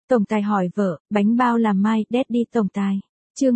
Tổng tài hỏi vợ, bánh bao làm mai, Daddy tổng tài. Chương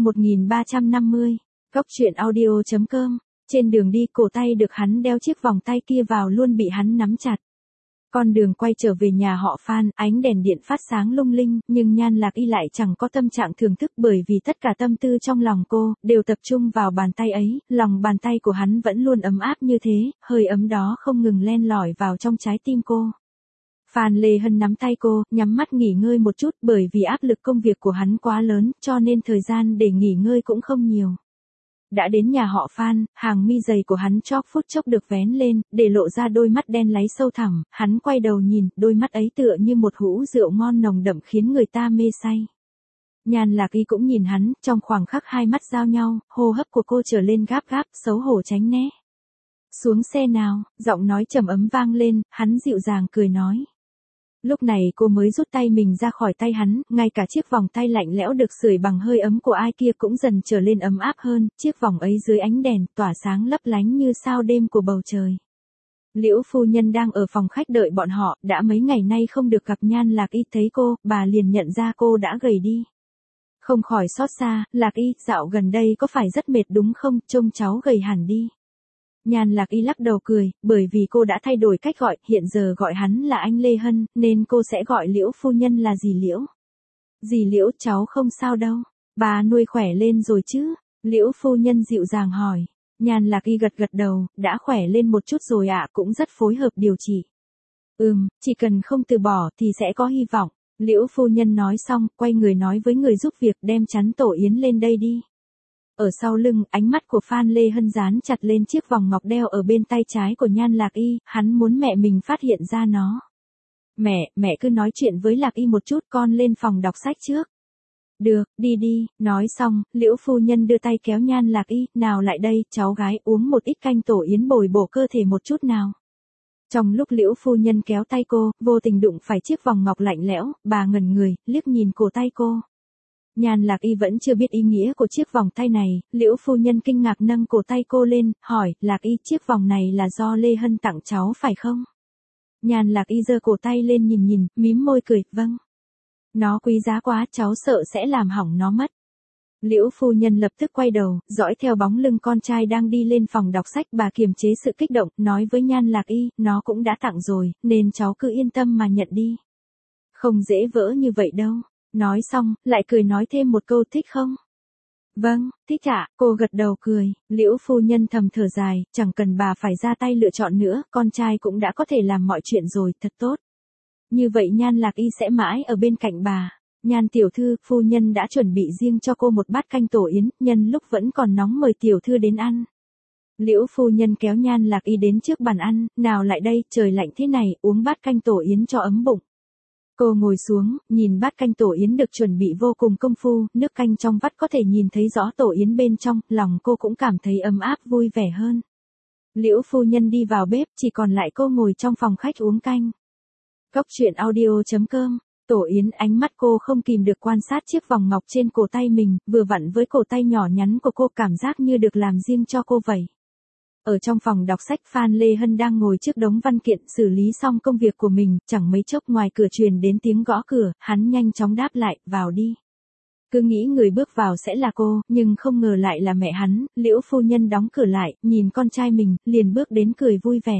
1350. Góc truyện audio.com. Trên đường đi cổ tay được hắn đeo chiếc vòng tay kia vào luôn bị hắn nắm chặt. Con đường quay trở về nhà họ Phan, ánh đèn điện phát sáng lung linh, nhưng Nhan Lạc Y lại chẳng có tâm trạng thưởng thức bởi vì tất cả tâm tư trong lòng cô, đều tập trung vào bàn tay ấy, lòng bàn tay của hắn vẫn luôn ấm áp như thế, hơi ấm đó không ngừng len lỏi vào trong trái tim cô. Phan Lê Hân nắm tay cô, nhắm mắt nghỉ ngơi một chút bởi vì áp lực công việc của hắn quá lớn, cho nên thời gian để nghỉ ngơi cũng không nhiều. Đã đến nhà họ Phan, hàng mi dày của hắn chóp phút chốc được vén lên, để lộ ra đôi mắt đen láy sâu thẳm, hắn quay đầu nhìn, đôi mắt ấy tựa như một hũ rượu ngon nồng đậm khiến người ta mê say. Nhan Lạc Y cũng nhìn hắn, trong khoảng khắc hai mắt giao nhau, hô hấp của cô trở lên gáp gáp, xấu hổ tránh né. Xuống xe nào, giọng nói trầm ấm vang lên, hắn dịu dàng cười nói. Lúc này cô mới rút tay mình ra khỏi tay hắn, ngay cả chiếc vòng tay lạnh lẽo được sưởi bằng hơi ấm của ai kia cũng dần trở lên ấm áp hơn, chiếc vòng ấy dưới ánh đèn tỏa sáng lấp lánh như sao đêm của bầu trời. Liễu phu nhân đang ở phòng khách đợi bọn họ, đã mấy ngày nay không được gặp Nhan Lạc Y, thấy cô, bà liền nhận ra cô đã gầy đi. Không khỏi xót xa, Lạc Y, dạo gần đây có phải rất mệt đúng không, trông cháu gầy hẳn đi. Nhan Lạc Y lắc đầu cười, bởi vì cô đã thay đổi cách gọi, hiện giờ gọi hắn là anh Lê Hân, nên cô sẽ gọi Liễu phu nhân là dì Liễu. Dì Liễu, cháu không sao đâu, bà nuôi khỏe lên rồi chứ? Liễu phu nhân dịu dàng hỏi. Nhan Lạc Y gật đầu, đã khỏe lên một chút rồi ạ, cũng rất phối hợp điều trị. Chỉ cần không từ bỏ thì sẽ có hy vọng. Liễu phu nhân nói xong, quay người nói với người giúp việc đem chắn tổ yến lên đây đi. Ở sau lưng, ánh mắt của Phan Lê Hân dán chặt lên chiếc vòng ngọc đeo ở bên tay trái của Nhan Lạc Y, hắn muốn mẹ mình phát hiện ra nó. Mẹ cứ nói chuyện với Lạc Y một chút, con lên phòng đọc sách trước. Được, đi, nói xong, Liễu phu nhân đưa tay kéo Nhan Lạc Y, nào lại đây, cháu gái uống một ít canh tổ yến bồi bổ cơ thể một chút nào. Trong lúc Liễu phu nhân kéo tay cô, vô tình đụng phải chiếc vòng ngọc lạnh lẽo, bà ngẩn người, liếc nhìn cổ tay cô. Nhan Lạc Y vẫn chưa biết ý nghĩa của chiếc vòng tay này, Liễu phu nhân kinh ngạc nâng cổ tay cô lên, hỏi, Lạc Y, chiếc vòng này là do Lê Hân tặng cháu phải không? Nhan Lạc Y giơ cổ tay lên nhìn, mím môi cười, vâng. Nó quý giá quá, cháu sợ sẽ làm hỏng nó mất. Liễu phu nhân lập tức quay đầu, dõi theo bóng lưng con trai đang đi lên phòng đọc sách, bà kiềm chế sự kích động, nói với Nhan Lạc Y, nó cũng đã tặng rồi, nên cháu cứ yên tâm mà nhận đi. Không dễ vỡ như vậy đâu. Nói xong, lại cười nói thêm một câu, thích không? Vâng, thích ạ, cô gật đầu cười. Liễu phu nhân thầm thở dài, chẳng cần bà phải ra tay lựa chọn nữa, con trai cũng đã có thể làm mọi chuyện rồi, thật tốt. Như vậy Nhan Lạc Y sẽ mãi ở bên cạnh bà. Nhan tiểu thư, phu nhân đã chuẩn bị riêng cho cô một bát canh tổ yến, nhân lúc vẫn còn nóng mời tiểu thư đến ăn. Liễu phu nhân kéo Nhan Lạc Y đến trước bàn ăn, nào lại đây, trời lạnh thế này, uống bát canh tổ yến cho ấm bụng. Cô ngồi xuống, nhìn bát canh tổ yến được chuẩn bị vô cùng công phu, nước canh trong vắt có thể nhìn thấy rõ tổ yến bên trong, lòng cô cũng cảm thấy ấm áp vui vẻ hơn. Liễu phu nhân đi vào bếp, chỉ còn lại cô ngồi trong phòng khách uống canh. Góc truyện audio.com. Tổ yến, ánh mắt cô không kìm được quan sát chiếc vòng ngọc trên cổ tay mình, vừa vặn với cổ tay nhỏ nhắn của cô, cảm giác như được làm riêng cho cô vậy. Ở trong phòng đọc sách, Phan Lê Hân đang ngồi trước đống văn kiện xử lý xong công việc của mình, chẳng mấy chốc ngoài cửa truyền đến tiếng gõ cửa, hắn nhanh chóng đáp lại, vào đi. Cứ nghĩ người bước vào sẽ là cô, nhưng không ngờ lại là mẹ hắn. Liễu phu nhân đóng cửa lại, nhìn con trai mình, liền bước đến cười vui vẻ.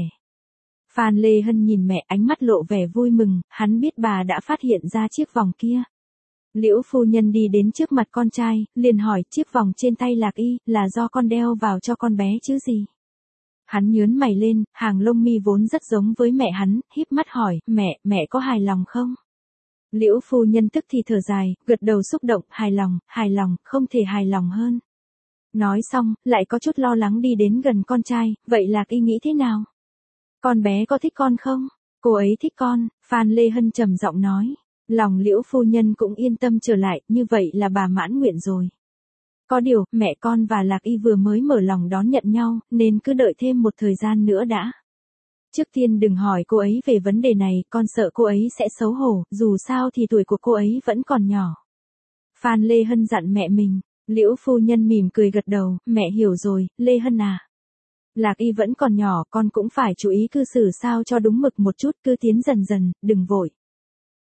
Phan Lê Hân nhìn mẹ, ánh mắt lộ vẻ vui mừng, hắn biết bà đã phát hiện ra chiếc vòng kia. Liễu phu nhân đi đến trước mặt con trai, liền hỏi, chiếc vòng trên tay Lạc Y, là do con đeo vào cho con bé chứ gì? Hắn nhớn mày lên, hàng lông mi vốn rất giống với mẹ hắn, híp mắt hỏi, mẹ có hài lòng không? Liễu phu nhân tức thì thở dài, gật đầu xúc động, hài lòng, không thể hài lòng hơn. Nói xong, lại có chút lo lắng đi đến gần con trai, vậy Lạc Y nghĩ thế nào? Con bé có thích con không? Cô ấy thích con, Phan Lê Hân trầm giọng nói. Lòng Liễu phu nhân cũng yên tâm trở lại, như vậy là bà mãn nguyện rồi. Có điều, mẹ con và Lạc Y vừa mới mở lòng đón nhận nhau, nên cứ đợi thêm một thời gian nữa đã. Trước tiên đừng hỏi cô ấy về vấn đề này, con sợ cô ấy sẽ xấu hổ, dù sao thì tuổi của cô ấy vẫn còn nhỏ. Phan Lê Hân dặn mẹ mình. Liễu phu nhân mỉm cười gật đầu, mẹ hiểu rồi, Lê Hân à. Lạc Y vẫn còn nhỏ, con cũng phải chú ý cư xử sao cho đúng mực một chút, cứ tiến dần dần, đừng vội.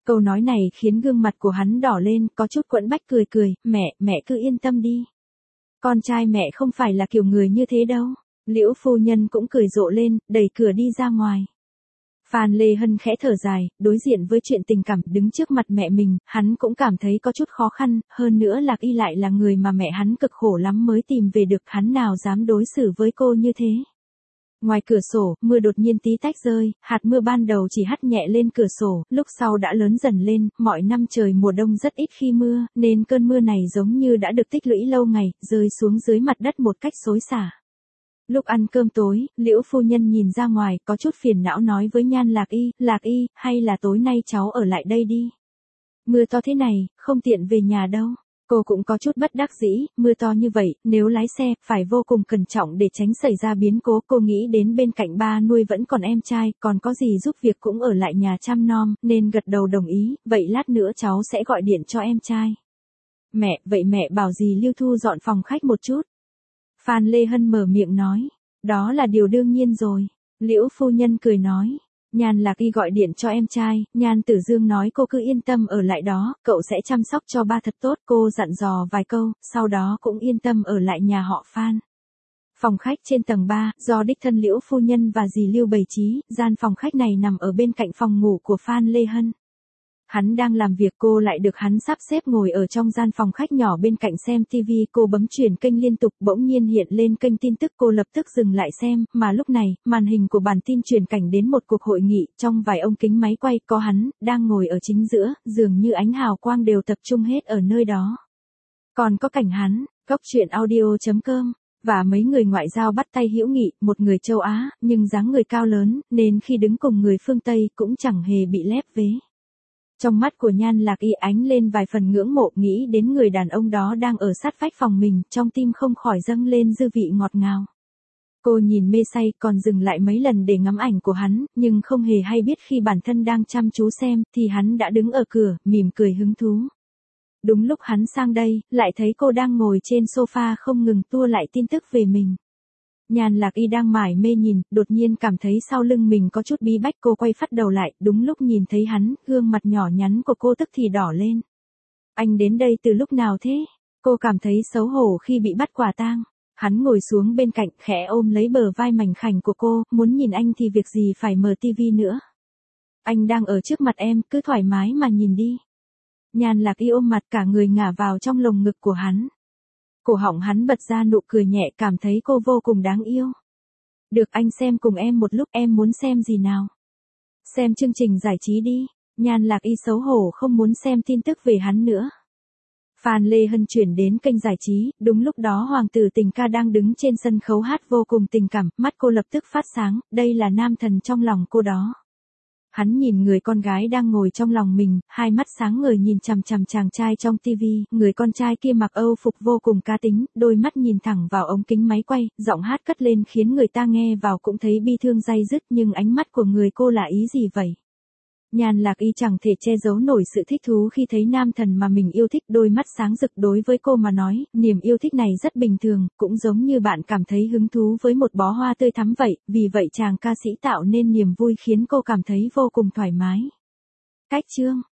Câu nói này khiến gương mặt của hắn đỏ lên, có chút quẫn bách cười cười, mẹ cứ yên tâm đi. Con trai mẹ không phải là kiểu người như thế đâu. Liễu phu nhân cũng cười rộ lên, đẩy cửa đi ra ngoài. Phan Lê Hân khẽ thở dài, đối diện với chuyện tình cảm đứng trước mặt mẹ mình, hắn cũng cảm thấy có chút khó khăn, hơn nữa Lạc Y lại là người mà mẹ hắn cực khổ lắm mới tìm về được, hắn nào dám đối xử với cô như thế. Ngoài cửa sổ, mưa đột nhiên tí tách rơi, hạt mưa ban đầu chỉ hắt nhẹ lên cửa sổ, lúc sau đã lớn dần lên, mọi năm trời mùa đông rất ít khi mưa, nên cơn mưa này giống như đã được tích lũy lâu ngày, rơi xuống dưới mặt đất một cách xối xả. Lúc ăn cơm tối, Liễu phu nhân nhìn ra ngoài, có chút phiền não nói với Nhan Lạc Y, hay là tối nay cháu ở lại đây đi. Mưa to thế này, không tiện về nhà đâu. Cô cũng có chút bất đắc dĩ, mưa to như vậy, nếu lái xe, phải vô cùng cẩn trọng để tránh xảy ra biến cố. Cô nghĩ đến bên cạnh ba nuôi vẫn còn em trai, còn có gì giúp việc cũng ở lại nhà chăm nom, nên gật đầu đồng ý, vậy lát nữa cháu sẽ gọi điện cho em trai. Vậy mẹ bảo dì Lưu Thu dọn phòng khách một chút. Phan Lê Hân mở miệng nói, đó là điều đương nhiên rồi. Liễu phu nhân cười nói, Nhan Lạc Y gọi điện cho em trai, Nhan Tử Dương nói cô cứ yên tâm ở lại đó, cậu sẽ chăm sóc cho ba thật tốt, cô dặn dò vài câu, sau đó cũng yên tâm ở lại nhà họ Phan. Phòng khách trên tầng 3, do đích thân Liễu phu nhân và dì Lưu bày trí, gian phòng khách này nằm ở bên cạnh phòng ngủ của Phan Lê Hân. Hắn đang làm việc, cô lại được hắn sắp xếp ngồi ở trong gian phòng khách nhỏ bên cạnh xem TV, cô bấm chuyển kênh liên tục, bỗng nhiên hiện lên kênh tin tức, cô lập tức dừng lại xem, mà lúc này, màn hình của bản tin truyền cảnh đến một cuộc hội nghị, trong vài ống kính máy quay, có hắn, đang ngồi ở chính giữa, dường như ánh hào quang đều tập trung hết ở nơi đó. Còn có cảnh hắn, goctruyện.audio.com và mấy người ngoại giao bắt tay hữu nghị, một người châu Á, nhưng dáng người cao lớn, nên khi đứng cùng người phương Tây cũng chẳng hề bị lép vế. Trong mắt của Nhan Lạc Y ánh lên vài phần ngưỡng mộ, nghĩ đến người đàn ông đó đang ở sát vách phòng mình, trong tim không khỏi dâng lên dư vị ngọt ngào. Cô nhìn mê say, còn dừng lại mấy lần để ngắm ảnh của hắn, nhưng không hề hay biết khi bản thân đang chăm chú xem, thì hắn đã đứng ở cửa, mỉm cười hứng thú. Đúng lúc hắn sang đây, lại thấy cô đang ngồi trên sofa không ngừng tua lại tin tức về mình. Nhan Lạc Y đang mải mê nhìn, đột nhiên cảm thấy sau lưng mình có chút bí bách, cô quay phắt đầu lại, đúng lúc nhìn thấy hắn, gương mặt nhỏ nhắn của cô tức thì đỏ lên. Anh đến đây từ lúc nào thế? Cô cảm thấy xấu hổ khi bị bắt quả tang. Hắn ngồi xuống bên cạnh, khẽ ôm lấy bờ vai mảnh khảnh của cô, muốn nhìn anh thì việc gì phải mở tivi nữa. Anh đang ở trước mặt em, cứ thoải mái mà nhìn đi. Nhan Lạc Y ôm mặt, cả người ngả vào trong lồng ngực của hắn. Cổ họng hắn bật ra nụ cười nhẹ, cảm thấy cô vô cùng đáng yêu. Được, anh xem cùng em một lúc, em muốn xem gì nào? Xem chương trình giải trí đi. Nhan Lạc Y xấu hổ không muốn xem tin tức về hắn nữa. Phan Lê Hân chuyển đến kênh giải trí, đúng lúc đó hoàng tử Tình Ca đang đứng trên sân khấu hát vô cùng tình cảm, mắt cô lập tức phát sáng, đây là nam thần trong lòng cô đó. Hắn nhìn người con gái đang ngồi trong lòng mình, hai mắt sáng ngời nhìn chằm chằm chàng trai trong tivi, người con trai kia mặc Âu phục vô cùng cá tính, đôi mắt nhìn thẳng vào ống kính máy quay, giọng hát cất lên khiến người ta nghe vào cũng thấy bi thương day dứt, nhưng ánh mắt của người cô là ý gì vậy? Nhan Lạc Y chẳng thể che giấu nổi sự thích thú khi thấy nam thần mà mình yêu thích, đôi mắt sáng rực. Đối với cô mà nói, niềm yêu thích này rất bình thường, cũng giống như bạn cảm thấy hứng thú với một bó hoa tươi thắm vậy, vì vậy chàng ca sĩ tạo nên niềm vui khiến cô cảm thấy vô cùng thoải mái. Cách chương